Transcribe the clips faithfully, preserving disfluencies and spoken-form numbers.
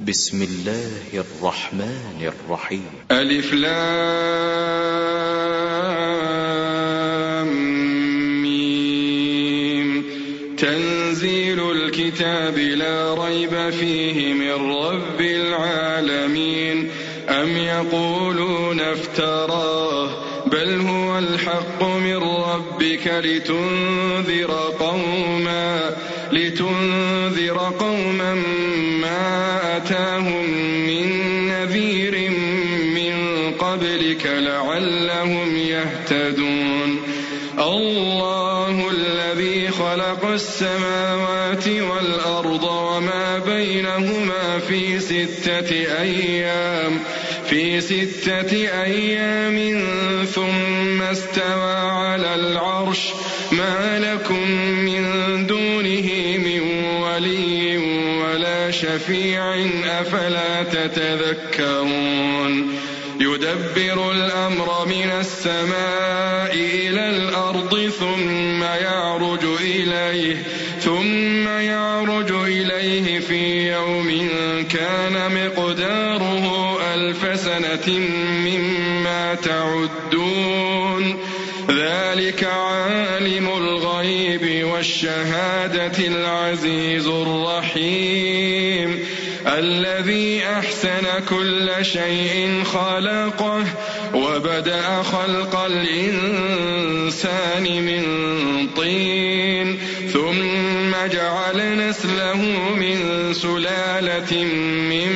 بسم الله الرحمن الرحيم. ألف لام ميم. تنزيل الكتاب لا ريب فيه من رب العالمين. أم يقولون افتراه بل هو الحق من ربك لتنذر قوما لتنذر قوما ما أتاهم من نذير من قبلك لعلهم يهتدون. الله الذي خلق السماوات والأرض وما بينهما في ستة أيام في ستة أيام ثم استوى على العرش ما لكم من دونه من ولي ولا شفيع أفلا تتذكرون. يدبر الأمر من السماء إلى الأرض ثم يعرج إليه ثم يعرج إليه في يوم كان مقداره ألف سنة مما تعدون. ذلك عالم الغيب والشهادة العزيز الرحيم الذي أحسن كل شيء خلقه وبدأ خلق الإنسان من طين ثم جعل نسله من سلالة من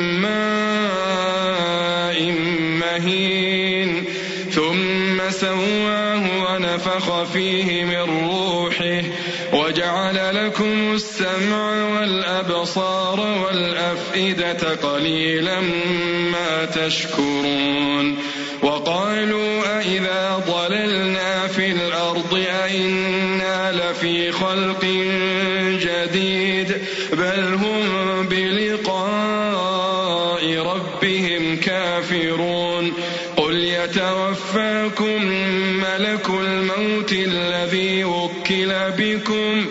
ماء مهين ثم سواه ونفخ فيه من روحه وجعل لكم السمع والأبصار والأفئدة قليلا ما تشكرون. وقالوا أئذا ضللنا في الأرض أئنا لفي خلق جديد بل هم بلقاء ربهم كافرون. قل يتوفاكم ملك الموت الذي وكل بكم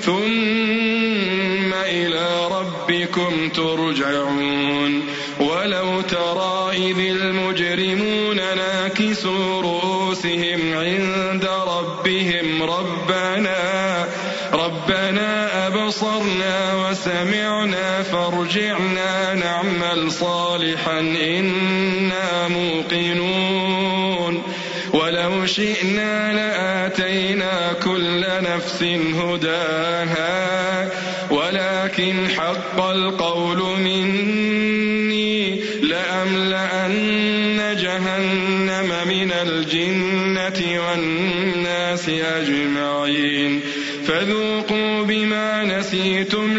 ثم إلى ربكم ترجعون. ولو ترى إذ المجرمون ناكسوا رؤوسهم عند ربهم ربنا ربنا أبصرنا وسمعنا فارجعنا نعمل صالحا إنا موقنون. ولو شئنا لآتينا كل نفس هداها ولكن حق القول مني لأملأن جهنم من الجنة والناس أجمعين. فذوقوا بما نسيتم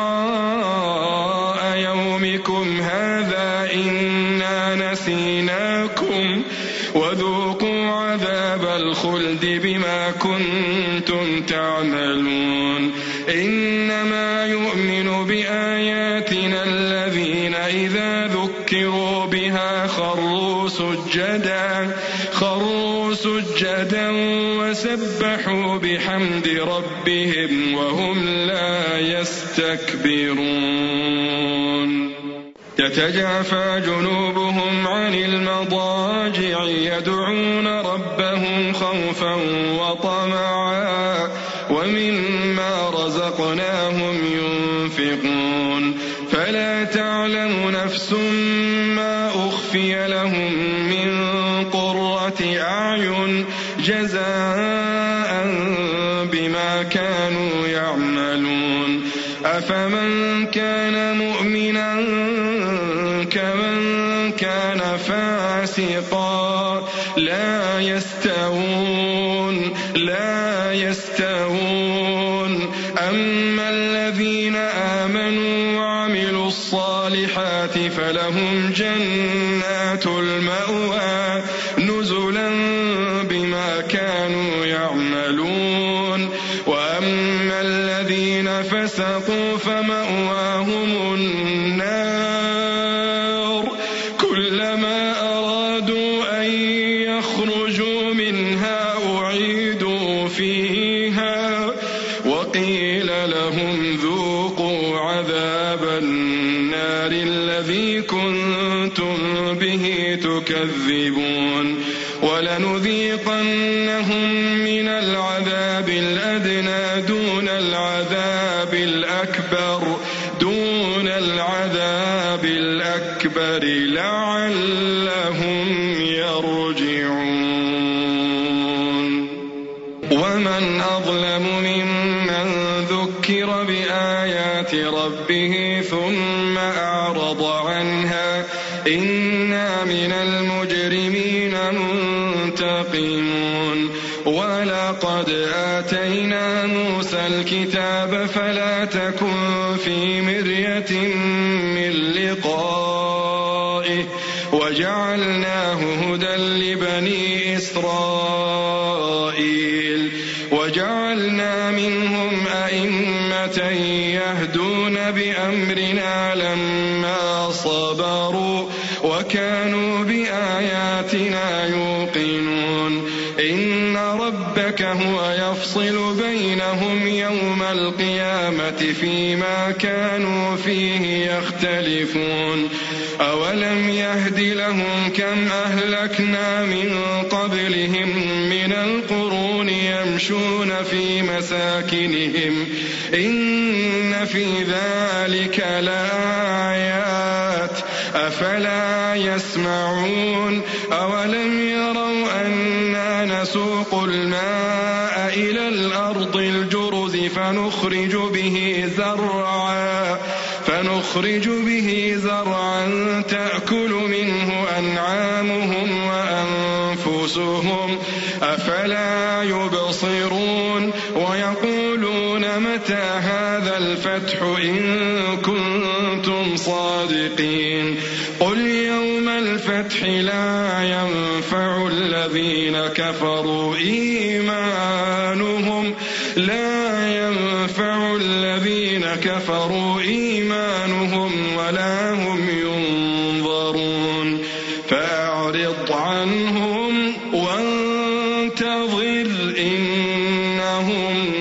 لقاء يومكم هذا إنا نسيناكم وذوقوا عذاب الخلد بما كنتم تعملون. إنما يؤمن بآياتنا الذين إذا ذكروا بها خروا سجدا خروا سجدا وسبحوا بحمد ربهم وهم لا يستكبرون. تتجافى جنوبهم عن المضاجع يدعون ربهم خوفا وطمعا ومما رزقناهم ينفقون. فلا تعلم نفس ما أخفي لهم من قرة أعين جزاء بما كانوا يعملون. أفمن كان مؤمنا كمن كان فاسقا لا يستوون لا يستوون. أما الذين آمنوا وعملوا الصالحات فلهم جنات المأوى نزلا بما كانوا يعملون. وأما الذين فسقوا فمأواهم النار كلما أرادوا أن يخرجوا منها أعيدوا فيها وقيل لهم ذوقوا عذاب النار النار الذي كنتم به تكذبون ولنذيقنهم من العذاب الأدنى دون العذاب الأكبر دون العذاب الأكبر لعلهم يرجعون. ومن أظلم ممن ذكر بآيات ربه ثم أعرض عنها إنا من المجرمين منتقمون. ولقد آتينا موسى الكتاب فلا تكن في مرية من لقائه وجعلناه هدى لبني إسرائيل وجعلنا منهم أئمة يهدون بأمرنا لما صبروا وكانوا بآياتنا يوقنون. إن ربك هو يفصل بينهم يوم القيامة فيما كانوا فيه يختلفون. أولم يهد لهم كم أهلكنا من قبلهم من القرون يمشون في مساكنهم إن في ذلك لآيات أفلا يسمعون. أولم يروا أنا نسوق الماء إلى الأرض الجرز فنخرج به زرعا فنخرج به زرعا تأكل منه أنعامهم وأنفسهم أفلا يبصرون. ويقولون متى هذا الفتح إن كنتم صادقين. قل يوم الفتح لا ينفع الذين كفروا إيمانهم لا ينفع الذين كفروا إيمانهم ولا هم ينظرون. فأعرض عنهم وانتظر إنهم